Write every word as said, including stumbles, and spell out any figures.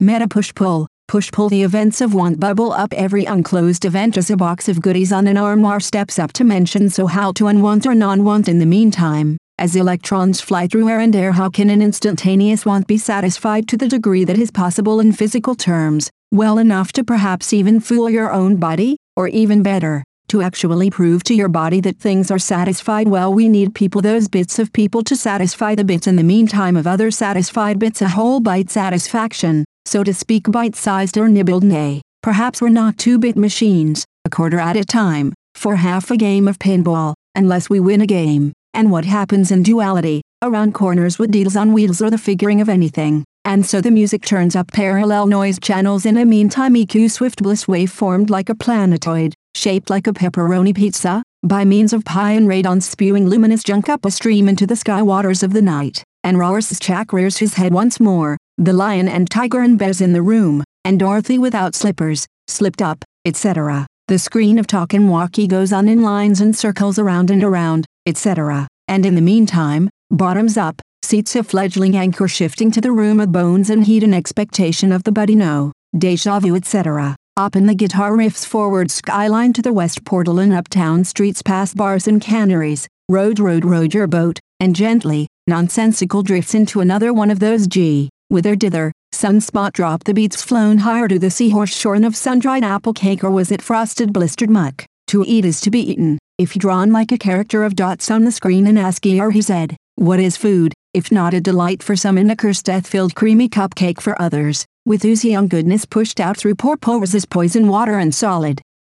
Meta push-pull. Push-pull. The events of want bubble up. Every unclosed event is a box of goodies on an armoire steps up to mention. So how to unwant or non-want in the meantime. As electrons fly through air and air, how can an instantaneous want be satisfied to the degree that is possible in physical terms, well enough to perhaps even fool your own body, or even better, to actually prove to your body that things are satisfied? Well, we need people, those bits of people, to satisfy the bits in the meantime of other satisfied bits, a whole bite satisfaction, so to speak, bite-sized or nibbled. Nay, perhaps we're not two-bit machines, a quarter at a time, for half a game of pinball, unless we win a game. And what happens in duality, around corners with deals on wheels or the figuring of anything, and so the music turns up parallel noise channels in a meantime. E Q swift bliss wave formed like a planetoid, shaped like a pepperoni pizza, by means of pi and radon spewing luminous junk up a stream into the sky waters of the night, and Rorschach rears his head once more, the lion and tiger and bears in the room, and Dorothy without slippers, slipped up, et cetera. The screen of talk and walkie goes on in lines and circles around and around, et cetera. And in the meantime, bottoms up, seats a fledgling anchor shifting to the room of bones and heat in expectation of the buddy no, deja vu, et cetera. Up in the guitar riffs, forward skyline to the west portal and uptown streets past bars and canneries, road road road your boat, and gently, nonsensical drifts into another one of those G, whither dither, sunspot drop the beats flown higher to the seahorse shorn of sun-dried apple cake, or was it frosted blistered muck? To eat is to be eaten, if drawn like a character of dots on the screen in ASCII or he said, what is food, if not a delight for some and a curse death-filled creamy cupcake for others, with oozy young goodness pushed out through poor pores as poison water and solid.